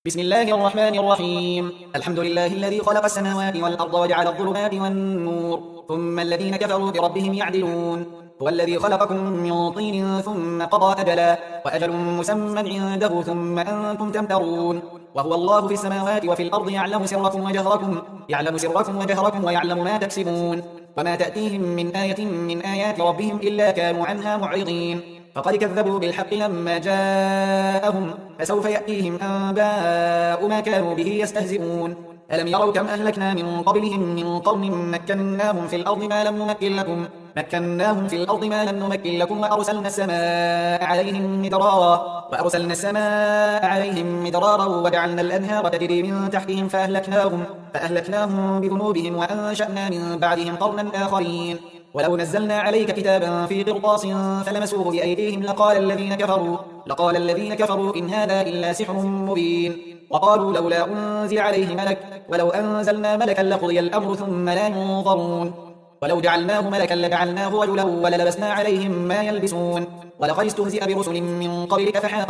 بسم الله الرحمن الرحيم. الحمد لله الذي خلق السماوات والأرض وجعل الظلمات والنور ثم الذين كفروا بربهم يعدلون. هو الذي خلقكم من طين ثم قضى أجلا وأجل مسمى عنده ثم أنتم تمترون. وهو الله في السماوات وفي الأرض يعلم سركم وجهركم ويعلم ما تكسبون. وما تأتيهم من آية من آيات ربهم إلا كانوا عنها معرضين. فقد كذبوا بالحق لما جاءهم فسوف يأتيهم أنباء ما كانوا به يستهزئون. ألم يروا كم أهلكنا من قبلهم من قرن مكناهم في الأرض ما لم نمكن لكم وأرسلنا السماء عليهم مدرارا وجعلنا الأنهار تجري من تحتهم فأهلكناهم بذنوبهم وأنشأنا من بعدهم قرنا آخرين. ولو نزلنا عليك كتابا في قرطاس فلمسوه بأيديهم لقال الذين كفروا إن هذا إلا سحر مبين. وقالوا لولا أنزل عليه ملك ولو أنزلنا ملكا لقضي الأمر ثم لا ينظرون. ولو جعلناه ملكا لجعلناه رجلا وللبسنا عليهم ما يلبسون. ولقد استهزئ برسل من قبلك فحاق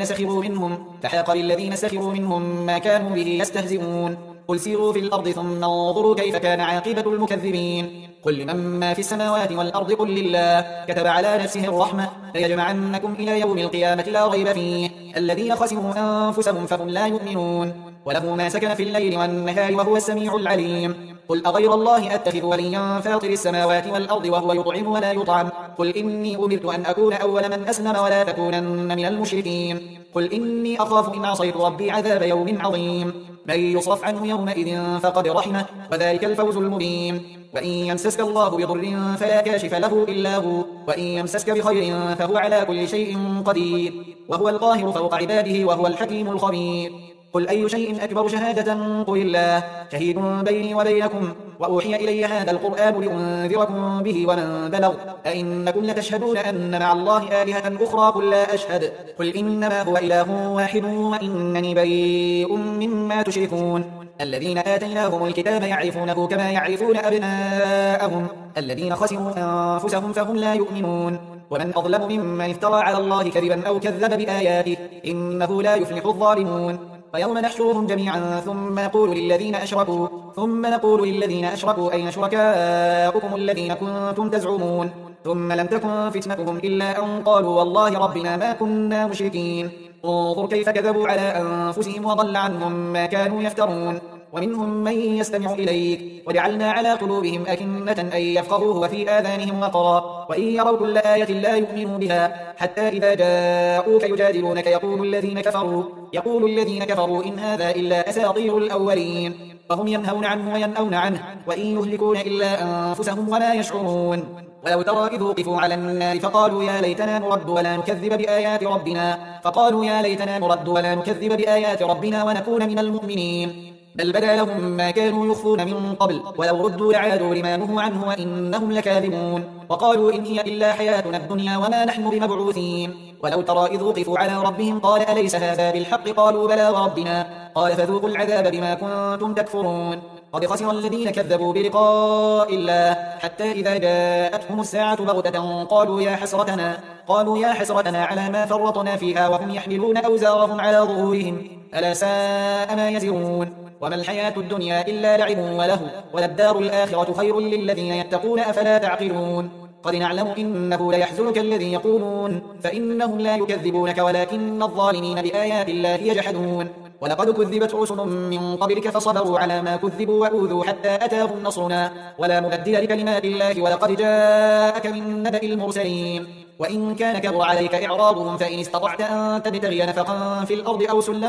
للذين سخروا منهم ما كانوا به يستهزئون. قل سيروا في الأرض ثم انظروا كيف كان عاقبة المكذبين. قل لمن ما في السماوات والأرض قل لله كتب على نفسه الرحمة ليجمعنكم إلى يوم القيامة لا ريب فيه الذين خسروا أنفسهم فهم لا يؤمنون. وله ما سكن في الليل والنهار وهو السميع العليم. قل أغير الله أتخذ وليا فاطر السماوات والأرض وهو يطعم ولا يطعم. قل إني أمرت أن أكون أول من أسلم ولا تكونن من المشركين. قل إني أخاف إن عصيت ربي عذاب يوم عظيم. من يصرف عنه يومئذ فقد رحمه وذلك الفوز المبين. وإن يمسسك الله بضر فلا كاشف له إلا هو وإن يمسسك بخير فهو على كل شيء قدير وهو القاهر فوق عباده وهو الحكيم الخبير. قل أي شيء أكبر شهادة قل الله شهيد بيني وبينكم وأوحي إلي هذا القرآن لأنذركم به ومن بلغ أئنكم لتشهدون أن مع الله آلهة أخرى قل لا أشهد قل إنما هو إله واحد وإنني بريء مما تشركون. الذين آتيناهم الكتاب يعرفونه كما يعرفون أبناءهم الذين خسروا أنفسهم فهم لا يؤمنون. ومن أظلم ممن افترى على الله كذبا أو كذب بآياته إنه لا يفلح الظالمون. ويوم نحشرهم جميعا ثم نقول للذين أشركوا أين شركاؤكم الذين كنتم تزعمون ثم لم تكن فتنتهم إلا أن قالوا والله ربنا ما كنا مشركين. انظر كيف كذبوا على أنفسهم وضل عنهم ما كانوا يفترون. ومنهم من يستمع إليك وجعلنا على قلوبهم أكنة أن يفقهوه وفي آذانهم وقرا وإن يروا كل آية لا يؤمنوا بها حتى إذا جاءوك يجادلونك يقول الذين كفروا إن هذا إلا أساطير الأولين. وهم ينهون عنه وينأون عنه وإن يهلكون إلا أنفسهم وما يشعرون. ولو ترى إذ وقفوا على النار فقالوا يا ليتنا نرد ولا نكذب بآيات ربنا ونكون من المؤمنين. بل بدا لهم ما كانوا يخفون من قبل ولو ردوا لعادوا لما نهوا عنه وإنهم لكاذبون. وقالوا إن هي إلا حياتنا الدنيا وما نحن بمبعوثين. ولو ترى إذ وقفوا على ربهم قال أليس هذا بالحق قالوا بلى وربنا قال فذوقوا العذاب بما كنتم تكفرون. قد خسر الذين كذبوا بلقاء الله حتى إذا جاءتهم الساعة بغتة قالوا يا حسرتنا على ما فرطنا فيها وهم يحملون أوزارهم على ظهورهم ألا ساء ما يزرون. وما الحياة الدنيا إلا لعب وله وللدار الآخرة خير للذين يتقون أفلا تعقلون. قد نعلم إنه ليحزنك الذي يقولون فإنهم لا يكذبونك ولكن الظالمين بآيات الله يجحدون. ولقد كذبت رسل من قبلك فصبروا على ما كذبوا وأوذوا حتى أتاهم نصرنا ولا مبدل لكلمات الله ولقد جاءك من نبأ المرسلين. وإن كان كبر عليك إعراضهم فإن استطعت أن تبتغي نفقا في الأرض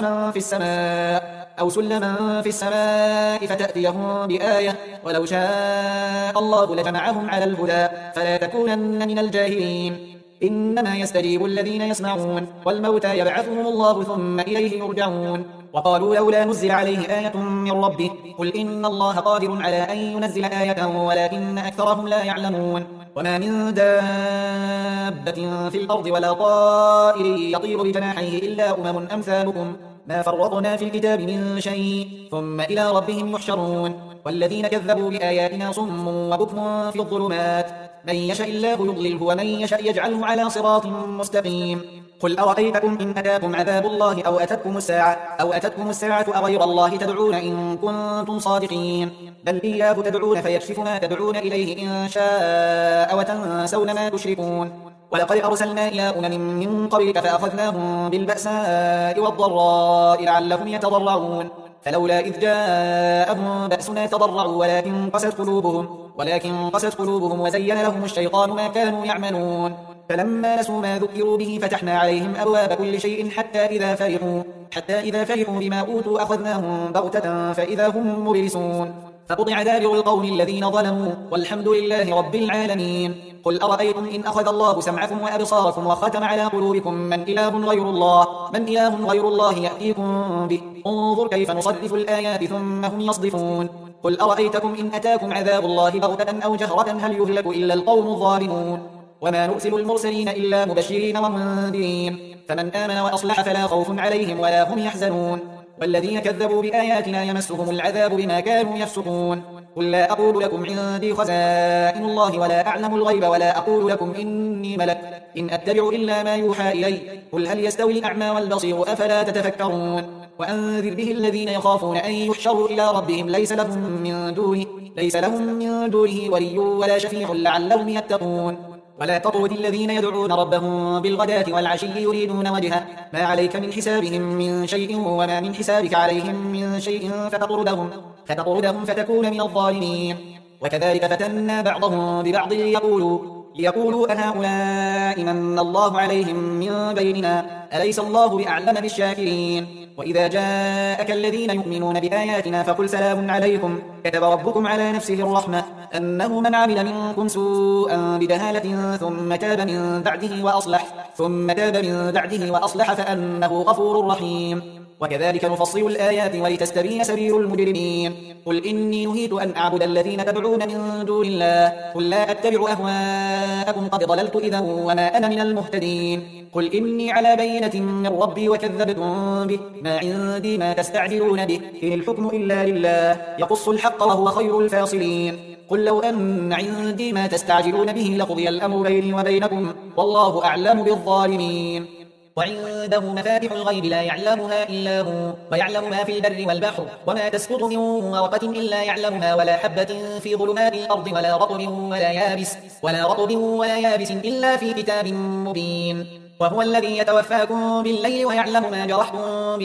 أو سلما في السماء فتأتيهم بآية ولو شاء الله لجمعهم على الهدى فلا تكونن من الجاهلين. إنما يستجيب الذين يسمعون والموتى يبعثهم الله ثم إليه يرجعون. وقالوا لولا نزل عليه آية من ربه قل إن الله قادر على أن ينزل آية ولكن أكثرهم لا يعلمون. وما من دابة في الأرض ولا طائر يطير بجناحيه إلا أمم أمثالكم ما فرطنا في الكتاب من شيء ثم إلى ربهم يحشرون والذين كذبوا بآياتنا صم وبكم في الظلمات من يشاء الله يضلله ومن يشاء يجعله على صراط مستقيم قل أرأيتكم إن أتاكم عذاب الله أو أتتكم الساعة أغير الله تدعون إن كنتم صادقين بل إياه تدعون فيكشف ما تدعون إليه إن شاء وتنسون ما تشركون ولقد أرسلنا إلى من قبلك فأخذناهم بالبأساء والضراء لعلهم يتضرعون فلولا إذ جاءهم بأسنا تضرعوا ولكن قست قلوبهم وزين لهم الشيطان ما كانوا يعملون فلما نسوا ما ذكروا به فتحنا عليهم أبواب كل شيء حتى إذا فرحوا بما أوتوا أخذناهم بغتة فإذا هم مبلسون فقطع دابر القوم الذين ظلموا والحمد لله رب العالمين قل أرأيتم إن أخذ الله سمعكم وأبصاركم وختم على قلوبكم من إله غير الله يأتيكم به انظر كيف نصرف الآيات ثم هم يصدفون قل أرأيتكم إن أتاكم عذاب الله بغتة أو جهرة هل يهلك إلا القوم الظالمون وما نرسل المرسلين إلا مبشرين ومنذرين فمن آمن وأصلح فلا خوف عليهم ولا هم يحزنون والذين كذبوا بآياتنا يمسهم العذاب بما كانوا يفسقون قل لا أقول لكم عندي خزائن الله ولا أعلم الغيب ولا أقول لكم إني ملك إن أتبع إلا ما يوحى إلي قل هل يستوي الأعمى والبصير أفلا تتفكرون وأنذر به الذين يخافون أن يحشروا إلى ربهم ليس لهم من دونه ولي ولا شفيع لعلهم يتقون ولا تطرد الذين يدعون ربهم بالغداة والعشي يريدون وجهه ما عليك من حسابهم من شيء وما من حسابك عليهم من شيء فتطردهم فتكون من الظالمين وكذلك فتنا بعضهم ببعض ليقولوا أهؤلاء من الله عليهم من بيننا أليس الله بأعلم بالشاكرين وإذا جاءك الذين يؤمنون بآياتنا فقل سلام عليكم كتب ربكم على نفسه الرحمة أنه من عمل منكم سوءا بجهالة ثم تاب من بعده وأصلح فأنه غفور رحيم وكذلك نفصل الآيات ولتستبين سبيل المجرمين قل إني نهيت أن أعبد الذين تدعون من دون الله قل لا أتبع أهواءكم قد ضللت إذا وما أنا من المهتدين قل إني على بينة من ربي وكذبتم به ما عندي ما تستعجلون به إن الحكم إلا لله يقص الحق وهو خير الفاصلين قل لو أن عندي ما تستعجلون به لقضي الأمر بيني وبينكم والله أعلم بالظالمين وعنده مفاتح الغيب لا يعلمها إلا هو ويعلم ما في البر والبحر وما تسقط من ورقة إلا يعلمها ولا حبة في ظلمات الأرض ولا رطب ولا يابس إلا في كتاب مبين وهو الذي يتوفاكم بالليل ويعلم ما جرحتم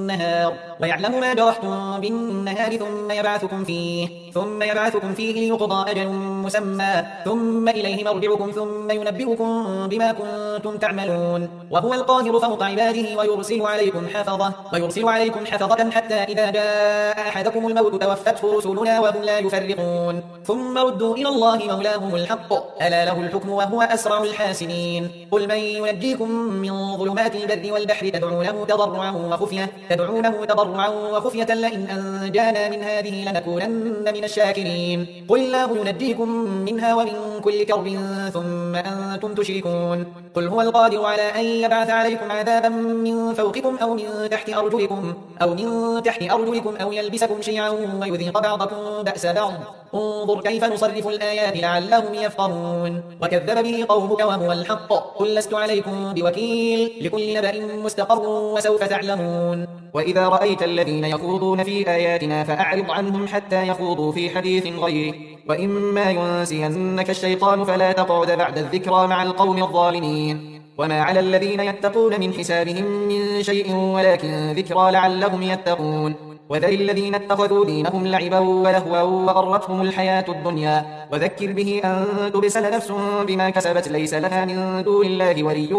بالنهار ثم يبعثكم فيه ليقضى أجل مسمى ثم إليه مرجعكم ثم ينبئكم بما كنتم تعملون وهو القاهر فوق عباده ويرسل عليكم حفظة حتى إذا جاء أحدكم الموت توفته رسلنا وهم لا يفرقون ثم ردوا إلى الله مولاهم الحق ألا له الحكم وهو أسرع الحاسبين قل من ينجيكم من ظلمات البر والبحر تدعونه تضرعا وخفية لئن أنجانا من هذه لنكونن من الشاكرين قل الله ينجيكم منها ومن كل كرب ثم أنتم تشركون قل هو القادر على أن يبعث عليكم عذابا من فوقكم أو من تحت أرجلكم أو يلبسكم شيعا ويذيق بعضكم بأس بعض انظر كيف نصرف الآيات لعلهم يفقهون وكذب به قومك وهو الحق قل لست عليكم بوكيل لكل نبأ مستقر وسوف تعلمون وإذا رأيت الذين يخوضون في آياتنا فأعرض عنهم حتى يخوضوا في حديث غيره وإما ينسينك الشيطان فلا تقعد بعد الذكرى مع القوم الظالمين وما على الذين يتقون من حسابهم من شيء ولكن ذكرى لعلهم يتقون وذل الذين اتخذوا دينهم لعبا ولهوا وغرتهم الحياة الدنيا وذكر به أن تبسل نفس بما كسبت ليس لها من دون الله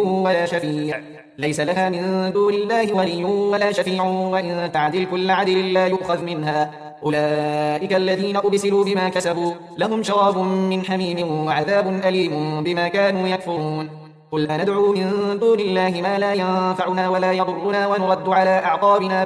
ولي ولا شفيع وإن تعدل كل عدل لا يؤخذ منها أولئك الذين أبسلوا بما كسبوا لهم شراب من حميم وعذاب أليم بما كانوا يكفرون قل أندعو من دون الله ما لا ينفعنا ولا يضرنا ونرد على أعقابنا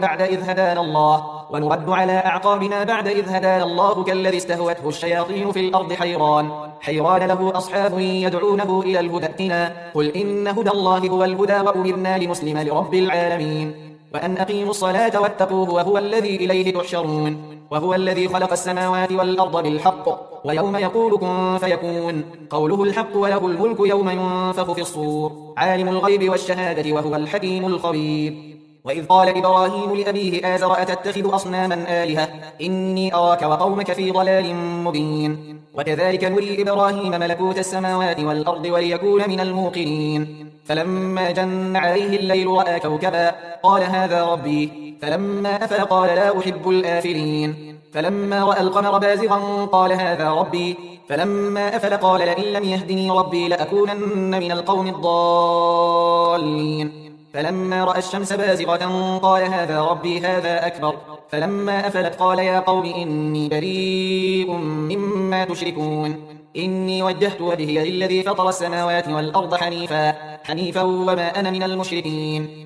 بعد إذ هدانا الله كالذي استهوته الشياطين في الأرض حيران له أصحاب يدعونه إلى الهدى ائتنا قل إن هدى الله هو الهدى وأمرنا لنسلم لرب العالمين وأن أقيموا الصلاة واتقوه وهو الذي إليه تحشرون وهو الذي خلق السماوات والأرض بالحق ويوم يقول كن فيكون قوله الحق وله الملك يوم ينفخ في الصور عالم الغيب والشهادة وهو الحكيم الخبير وإذ قال إبراهيم لأبيه آزر أتتخذ أصناما آلهة إني أراك وقومك في ضلال مبين وكذلك نري إبراهيم ملكوت السماوات والأرض وليكون من الموقنين فلما جن عليه الليل رأى كوكبا قال هذا ربي فلما أفل قال لا أحب الآفلين فلما رأى القمر بازغا قال هذا ربي فلما أفل قال لئن لم يهدني ربي لأكونن من القوم الضالين فلما رأى الشمس بازغة قال هذا ربي هذا أكبر فلما أفلت قال يا قوم إني بريء مما تشركون إني وجهت وجهي للذي فطر السماوات والأرض حنيفا وما أنا من المشركين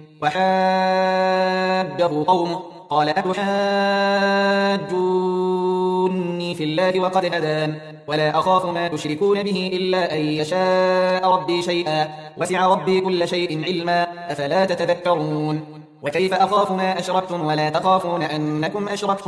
وحاده قومه قال أتحاجوني في الله وقد هدان ولا أخاف ما تشركون به إلا أن يشاء ربي شيئا وسع ربي كل شيء علما أفلا تتذكرون وكيف أخاف ما أشركتم ولا تخافون أنكم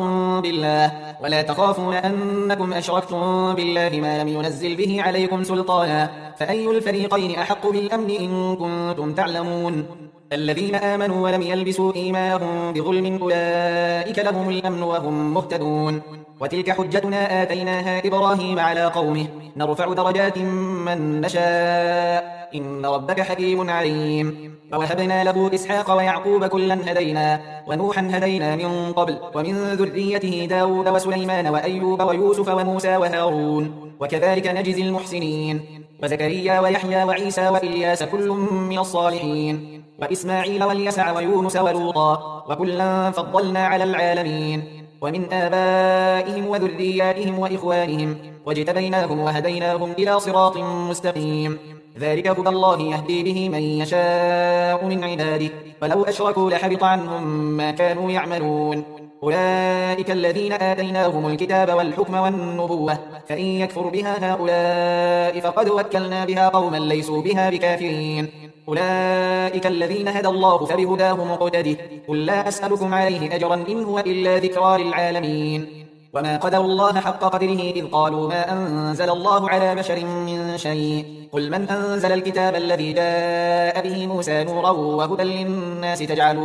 أشركتم بالله ما لم ينزل به عليكم سلطانا فأي الفريقين أحق بالأمن إن كنتم تعلمون الذين آمنوا ولم يلبسوا إيمانهم بظلم أولئك لهم الأمن وهم مهتدون وتلك حجتنا آتيناها إبراهيم على قومه نرفع درجات من نشاء إن ربك حكيم عليم ووهبنا له إسحاق ويعقوب كلا هدينا ونوحا هدينا من قبل ومن ذريته داود وسليمان وأيوب ويوسف وموسى وهارون وكذلك نجزي المحسنين وزكريا ويحيى وعيسى وإلياس كل من الصالحين وإسماعيل واليسع ويونس ولوطا وكلا فضلنا على العالمين ومن آبائهم وذرياتهم وإخوانهم واجتبيناهم وهديناهم إلى صراط مستقيم ذلك هدى الله يهدي به من يشاء من عباده ولو أشركوا لحبط عنهم ما كانوا يعملون أولئك الذين آتيناهم الكتاب والحكم والنبوة فإن يكفر بها هؤلاء فقد وكلنا بها قوما ليسوا بها بكافرين أولئك الذين هدى الله فبهداه مقتده قل لا أسألكم عليه أجرا إن هو إلا ذكرى للعالمين وما قدروا الله حق قدره إذ قالوا ما أنزل الله على بشر من شيء قل من أنزل الكتاب الذي جاء به موسى نورا وهدى للناس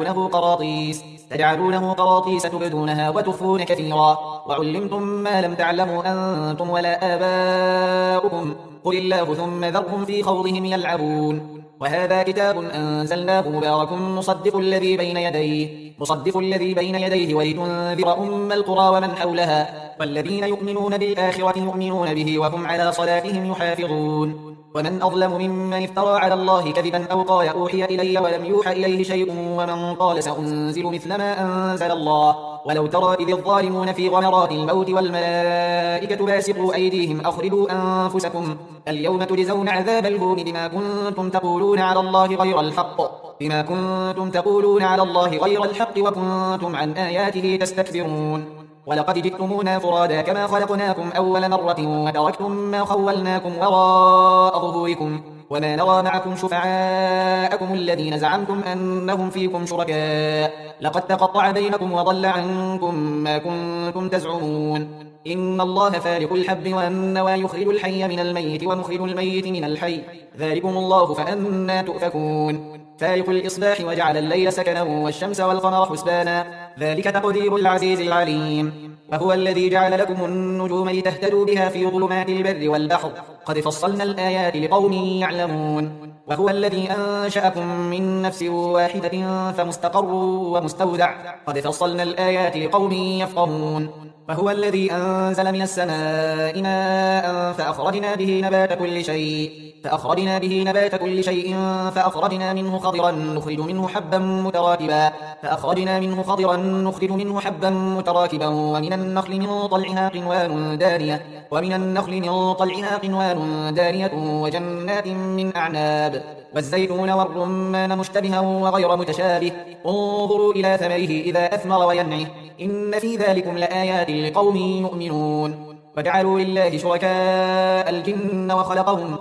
تجعلونه قراطيس تبدونها وتخفون كثيرا وعلمتم ما لم تعلموا أنتم ولا آباؤكم قل الله ثم ذرهم في خوضهم يلعبون وهذا كتاب أنزلناه مبارك مصدق الذي بين يديه ولتنذر أم القرى ومن حولها والذين يؤمنون بالآخرة يؤمنون به وهم على صلاتهم يحافظون ومن أظلم ممن افترى على الله كذبا أو قال أوحي إلي ولم يوحى إليه شيء ومن قال سأنزل مثل ما أنزل الله ولو ترى إذ الظالمون في غمرات الموت والملائكة باسطوا أيديهم أخرجوا أنفسكم اليوم تجزون عذاب الهون بما كنتم تقولون على الله غير الحق وكنتم عن آياته تستكبرون ولقد جئتمونا فرادا كما خلقناكم أول مرة وتركتم ما خولناكم وراء ظهوركم وما نرى معكم شفعاءكم الذين زعمتم أنهم فيكم شركاء لقد تقطع بينكم وضل عنكم ما كنتم تزعمون إن الله فالق الحب والنوى يخرج الحي من الميت ومخرج الميت من الحي ذلكم الله فأنا تؤفكون فالق الإصباح وجعل الليل سكنا والشمس والقمر حسبانا ذلك تقدير العزيز العليم وهو الذي جعل لكم النجوم لتهتدوا بها في ظلمات البر والبحر قد فصلنا الآيات لقوم يعلمون وهو الذي أنشأكم من نفس واحدة فمستقر ومستودع قد فصلنا الآيات لقوم يفقهون وهو الذي أنزل من السماء ماء فأخرجنا به نبات كل شيء فأخرجنا منه خضرا نخرج منه حبا متراكبا ومن النخل من طلعها قنوان دانية وجنات من أعناب والزيتون والرمان مشتبها وغير متشابه انظروا إلى ثمره إذا أثمر وينعه إن في ذلكم لآيات لقوم يؤمنون وجعلوا لله شركاء الجن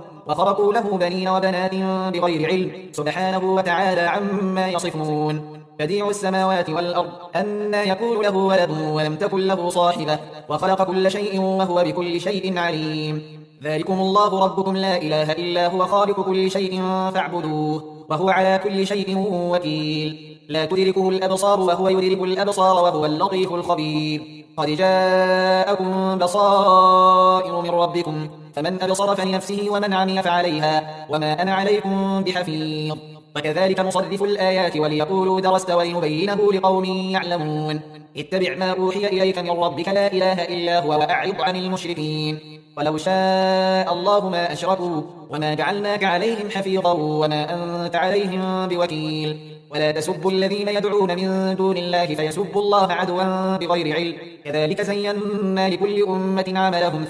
وخرقوا له بنين وبنات بغير علم سبحانه وتعالى عما يصفون بديع السماوات والأرض أنى يكون له ولد ولم تكن له صاحبة وخلق كل شيء وهو بكل شيء عليم. ذلكم الله ربكم لا إله إلا هو خالق كل شيء فاعبدوه وهو على كل شيء وكيل. لا تدركه الأبصار وهو يدرك الأبصار وهو اللطيف الخبير. قد جاءكم بصائر من ربكم فمن أبصر فلنفسه ومن عمي فعليها وما أنا عليكم بحفيظ. وكذلك نصرف الآيات وليقولوا درست ولنبينه لقوم يعلمون. اتبع ما أوحي إليك من ربك لا إله إلا هو وأعرض عن المشركين. ولو شاء الله ما أشركوا وما جعلناك عليهم حفيظا وما أنت عليهم بوكيل. ولا تسبوا الذين يدعون من دون الله فيسبوا الله عدوا بغير علم. كذلك زينا لكل أمة عملهم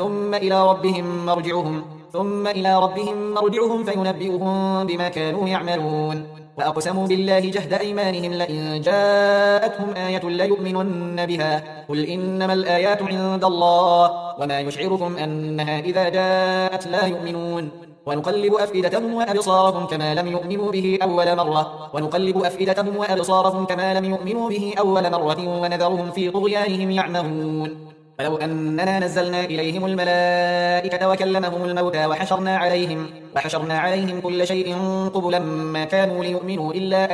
ثم إلى ربهم مرجعهم فينبئهم بما كانوا يعملون. وأقسموا بالله جهد أيمانهم لئن جاءتهم آية ليؤمنن بها قل إنما الآيات عند الله وما يشعركم أنها إذا جاءت لا يؤمنون. ونقلب أفئدتهم وأبصارهم كما لم يؤمنوا به أول مرة ونذرهم في طغيانهم يعمهون. ولو أننا نزلنا إليهم الملائكة وكلمهم الموتى وحشرنا عليهم كل شيء قبلا ما كانوا ليؤمنوا إلا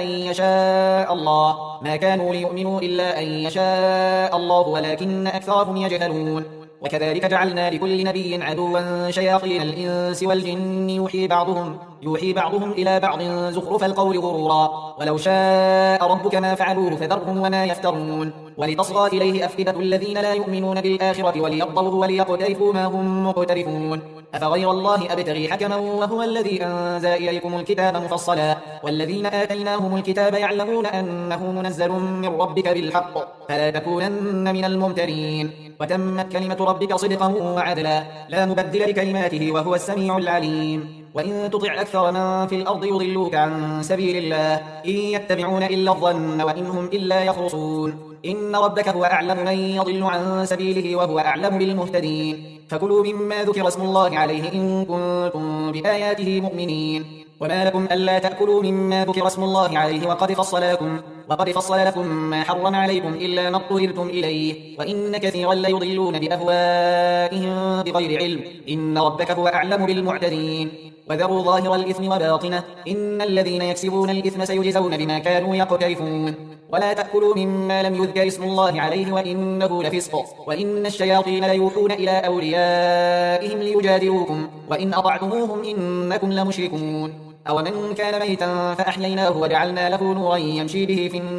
أن يشاء الله ولكن أكثرهم يجهلون. وكذلك جعلنا لكل نبي عدوا شياطين الإنس والجن يوحي بعضهم إلى بعض زخرف القول غرورا. ولو شاء ربك ما فعلوه فذرهم وما يفترون. ولتصغى إليه أفئدة الذين لا يؤمنون بالآخرة وليرضوه وليقترفوا ما هم مقترفون. أفغير الله أبتغي حكما وهو الذي أنزل إليكم الكتاب مفصلا والذين آتيناهم الكتاب يعلمون أنه منزل من ربك بالحق فلا تكونن من الممترين. وتمت كلمة ربك صدقا وعدلا لا مبدل لكلماته وهو السميع العليم. وإن تطع أكثر من في الأرض يضلوك عن سبيل الله إن يتبعون إلا الظن وإن هم إلا يخرصون. إن ربك هو أعلم من يضل عن سبيله وهو أعلم بالمهتدين. فكلوا مما ذكر اسم الله عليه إن كنتم بآياته مؤمنين. وما لكم ألا تأكلوا مما ذكر اسم الله عليه وقد فصل لكم ما حرم عليكم إلا ما اضطررتم إليه وإن كثيرا ليضلون بأهوائهم بغير علم. إن ربك هو أعلم بالمعتدين. وذروا ظاهر الإثم وباطنه إن الذين يكسبون الإثم سيجزون بما كانوا يقترفون. ولا تأكلوا مما لم يذكر اسم الله عليه وإنه لفسق وإن الشياطين ليوحون إلى أوليائهم ليجادلوكم وإن أطعتموهم إنكم لمشركون. أومن كان ميتا فأحييناه وجعلنا له نورا يمشي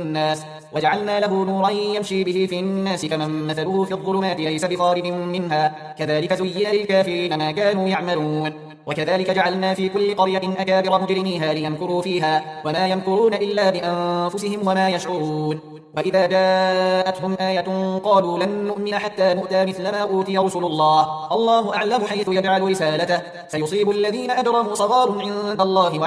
به في الناس كمن مثله في الظلمات ليس بخارج منها كذلك زين للكافرين ما كانوا يعملون. وكذلك جعلنا في كل قرية أكابر مجرميها ليمكروا فيها وما يمكرون إلا بأنفسهم وما يشعرون. وإذا جاءتهم آية قالوا لن نؤمن حتى نؤتى مثل ما أوتي رسل الله أعلم حيث يجعل رسالته سيصيب الذين أجرموا صغار عند الله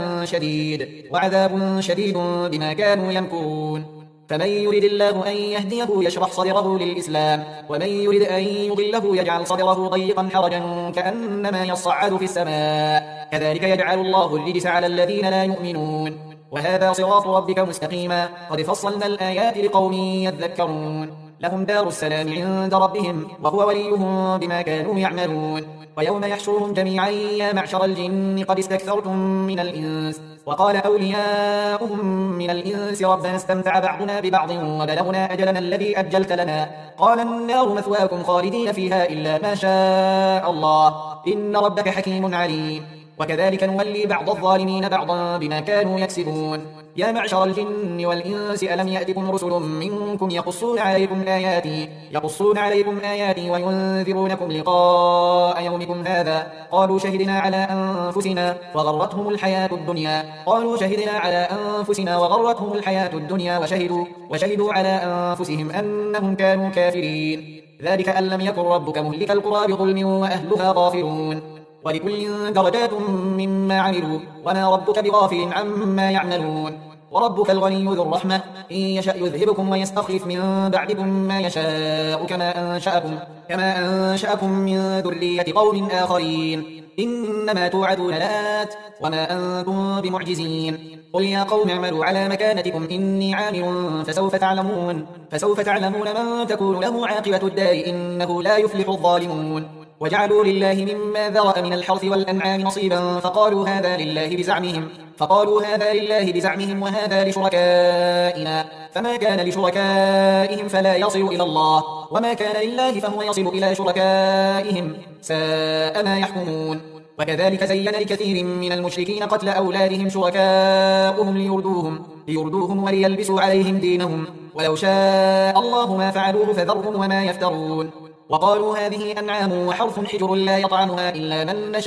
وعذاب شديد بما كانوا يمكرون. فمن يرد الله أن يهديه يشرح صدره للإسلام ومن يرد أن يضله يجعل صدره ضيقا حرجا كأنما يصعد في السماء كذلك يجعل الله الرجس على الذين لا يؤمنون. وهذا صراط ربك مستقيما قد فصلنا الآيات لقوم يذكرون. لهم دار السلام عند ربهم وهو وليهم بما كانوا يعملون. ويوم يحشرهم جميعا يا معشر الجن قد استكثرتم من الإنس وقال أولياؤهم من الإنس ربنا استمتع بعضنا ببعض وبلغنا أجلنا الذي أجلت لنا قال النار مثواكم خالدين فيها إلا ما شاء الله إن ربك حكيم عليم. وكذلك نولي بعض الظالمين بعضا بما كانوا يكسبون. يا معشر الجن والإنس ألم يأتكم رسل منكم يقصون عليكم آياتي وينذرونكم لقاء يومكم هذا قالوا شهدنا على أنفسنا وغرتهم الحياة الدنيا وشهدوا على أنفسهم أنهم كانوا كافرين. ذلك أن لم يكن ربك مهلك القرى بظلم وأهلها غافلون. ولكل درجات مما عملوا وما ربك بغافل عما يعملون. وربك الغني ذو الرحمة إن يشأ يذهبكم ويستخلف من بعدكم ما يشاء كما أنشأكم من ذرية قوم آخرين إنما توعدون لآت وما أنتم بمعجزين. قل يا قوم اعملوا على مكانتكم إني عامل فسوف تعلمون من تكون له عاقبة الدار إنه لا يفلح الظالمون. وجعلوا لله مما ذرأ من الحرث والأنعام نصيبا فقالوا هذا لله بزعمهم وهذا لشركائنا فما كان لشركائهم فلا يصل إلى الله وما كان لله فهو يصل إلى شركائهم ساء ما يحكمون. وكذلك زين لكثير من المشركين قتل أولادهم شركاؤهم ليردوهم وليلبسوا عليهم دينهم ولو شاء الله ما فعلوه فذرهم وما يفترون. وقالوا هذه أنعام وحرث حجر لا يطعمها إلا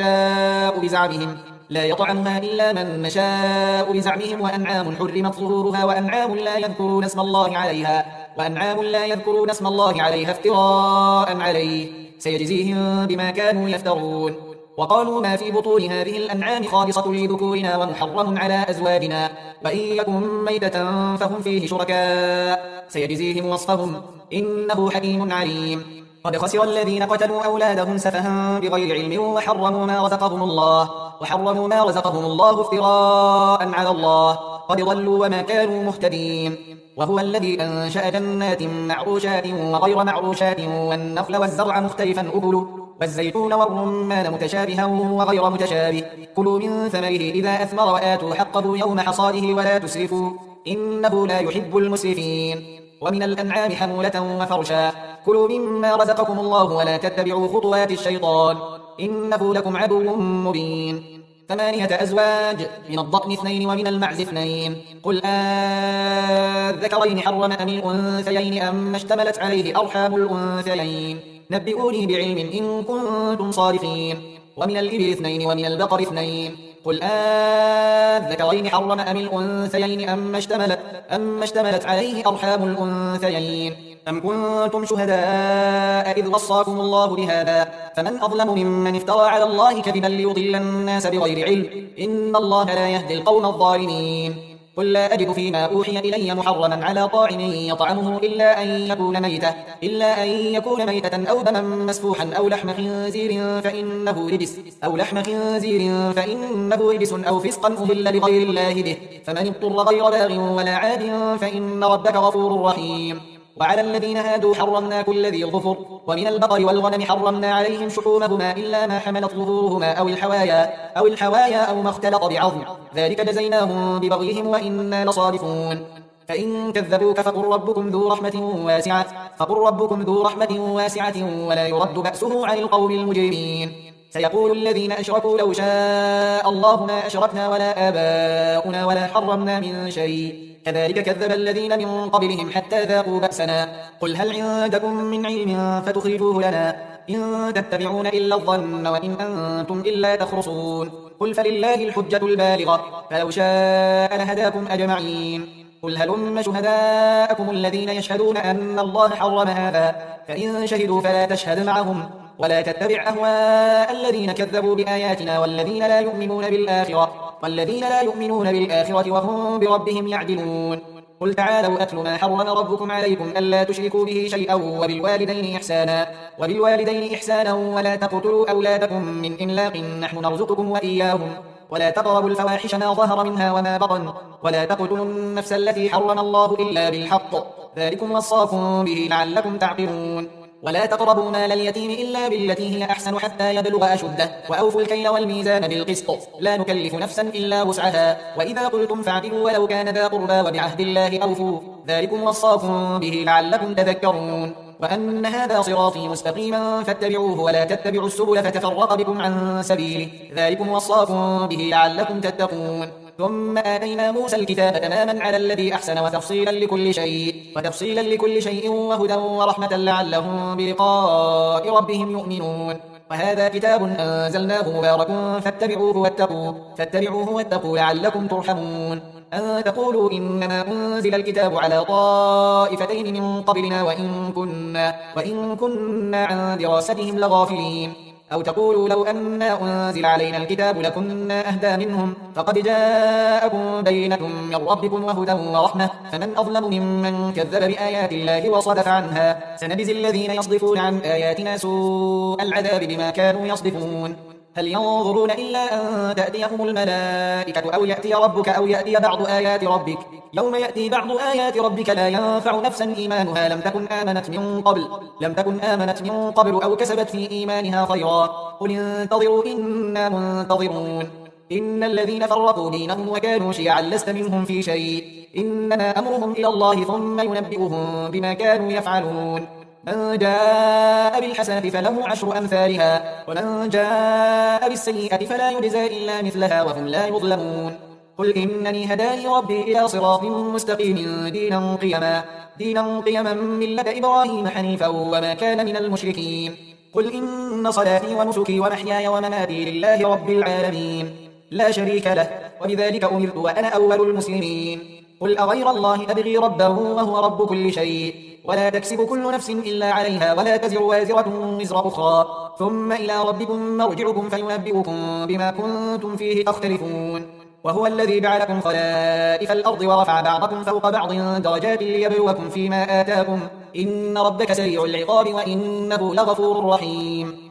من نشاء بزعمهم وأنعام حرمت ظهورها وأنعام لا يذكرون اسم الله عليها افتراء عليه سيجزيهم بما كانوا يفترون. وقالوا ما في بطون هذه الأنعام خالصة لذكورنا ومحرم على أزواجنا وإن يكن ميتة فهم فيه شركاء سيجزيهم وصفهم إنه حكيم عليم. قد خسر الذين قتلوا أولادهم سفها بغير علم وحرموا ما رزقهم الله افتراء على الله قد ضلوا وما كانوا مهتدين. وهو الذي أنشأ جنات معروشات وغير معروشات والنخل والزرع مختلفا أكله والزيتون والرمان متشابها وغير متشابه كلوا من ثمره إذا أثمر وآتوا حقه يوم حصاده ولا تسرفوا إنه لا يحب المسرفين. ومن الأنعام حمولة وفرشا كلوا مما رزقكم الله ولا تتبعوا خطوات الشيطان إنه لكم عدو مبين. 8 أزواج من الضأن 2 ومن المعز 2 قل الذكرين حرم أم الأنثيين أم اشتملت عليه أرحام الأنثيين نبئوني بعلم إن كنتم صادقين. ومن الإبل 2 ومن البقر 2 قل الذكرين حرم أم الأنثيين أم اشتملت عليه أرحام الأنثيين أم كنتم شهداء إذ وصاكم الله بهذا فمن أظلم ممن افترى على الله كذبا ليضل الناس بغير علم إن الله لا يهدي القوم الظالمين. قل لا أجد فيما أوحي إلي محرما على طاعم يطعمه إلا أن يكون ميتة أو دما مسفوحا أو لحم خنزير فإنه رجس أو فسقا أهل لغير الله به فمن اضطر غير باغ ولا عاد فإن ربك غفور رحيم. وعلى الذين هادوا حرمنا كل ذي ظفر ومن البقر والغنم حرمنا عليهم شحومهما إلا ما حملت ظهورهما أو الحوايا أو ما اختلط بعظم ذلك جزيناهم ببغيهم وإنا لصادقون. فإن كذبوك فقل ربكم ذو رحمة واسعة ولا يرد بأسه عن القوم المجرمين. سيقول الذين أشركوا لو شاء الله ما أشركنا ولا آباؤنا ولا حرمنا من شيء كذلك كذب الذين من قبلهم حتى ذاقوا بأسنا قل هل عندكم من علم فتخرجوه لنا إن تتبعون إلا الظن وإن أنتم إلا تخرصون قل فلله الحجة البالغة فلو شاء لهداكم أجمعين. قل هلم شهداءكم الذين يشهدون أن الله حرم هذا فإن شهدوا فلا تشهد معهم ولا تتبع أهواء الذين كذبوا بآياتنا والذين لا يؤمنون بالآخرة وهم بربهم يعدلون. قل تعالوا أتل ما حرم ربكم عليكم ألا تشركوا به شيئا وبالوالدين إحسانا ولا تقتلوا أولادكم من إملاق نحن نرزقكم وإياهم ولا تقربوا الفواحش ما ظهر منها وما بطن ولا تقتلوا النفس التي حرم الله إلا بالحق ذلكم وصاكم به لعلكم تعقلون. ولا تقربوا مال اليتيم إلا بالتي هي أحسن حتى يبلغ أشده وأوفوا الكيل والميزان بالقسط لا نكلف نفسا إلا وسعها وإذا قلتم فاعدلوا ولو كان ذا قربى وبعهد الله أوفوا ذلكم وصاكم به لعلكم تذكرون. وأن هذا صراطي مستقيما فاتبعوه ولا تتبعوا السبل فتفرق بكم عن سبيله ذلكم وصاكم به لعلكم تتقون. ثم آتينا موسى الكتاب تماما على الذي أحسن وتفصيلا لكل شيء وهدى ورحمة لعلهم بلقاء ربهم يؤمنون. وهذا كتاب أنزلناه مبارك فاتبعوه واتقوا لعلكم ترحمون. أن تقولوا إنما أنزل الكتاب على طائفتين من قبلنا وإن كنا عن دراستهم لغافلين أو تقولوا لو أنا أنزل علينا الكتاب لكنا أهدى منهم فقد جاءكم بينة من ربكم وهدى ورحمة فمن أظلم ممن كذب بآيات الله وصدف عنها سنجزي الذين يصدفون عن آياتنا سوء العذاب بما كانوا يصدفون. هل ينظرون إلا أن تأتيهم الملائكة أو يأتي ربك أو يأتي بعض آيات ربك يوم يأتي بعض آيات ربك لا ينفع نفسا إيمانها لم تكن آمنت من قبل أو كسبت في إيمانها خيرا قل انتظروا إنا منتظرون إن الذين فرقوا دينهم وكانوا شيعا لست منهم في شيء إنما أمرهم إلى الله ثم ينبئهم بما كانوا يفعلون من جاء بالحسنة فله 10 أمثالها ومن جاء بالسيئة فلا يجزى إلا مثلها وهم لا يظلمون قل إنني هداني ربي إلى صراط مستقيم دينا قيما ملة إبراهيم حنيفا وما كان من المشركين قل إن صلاتي ونسكي ومحياي ومماتي لله رب العالمين لا شريك له وبذلك أمرت وأنا أول المسلمين قل أغير الله أبغي ربا وهو رب كل شيء ولا تكسب كل نفس إلا عليها ولا تزر وازرة وزر أخرى ثم إلى ربكم مرجعكم فينبئكم بما كنتم فيه تختلفون وهو الذي جعلكم خلائف الأرض ورفع بعضكم فوق بعض درجات ليبلوكم فيما آتاكم إن ربك سريع العقاب وإنه لغفور رحيم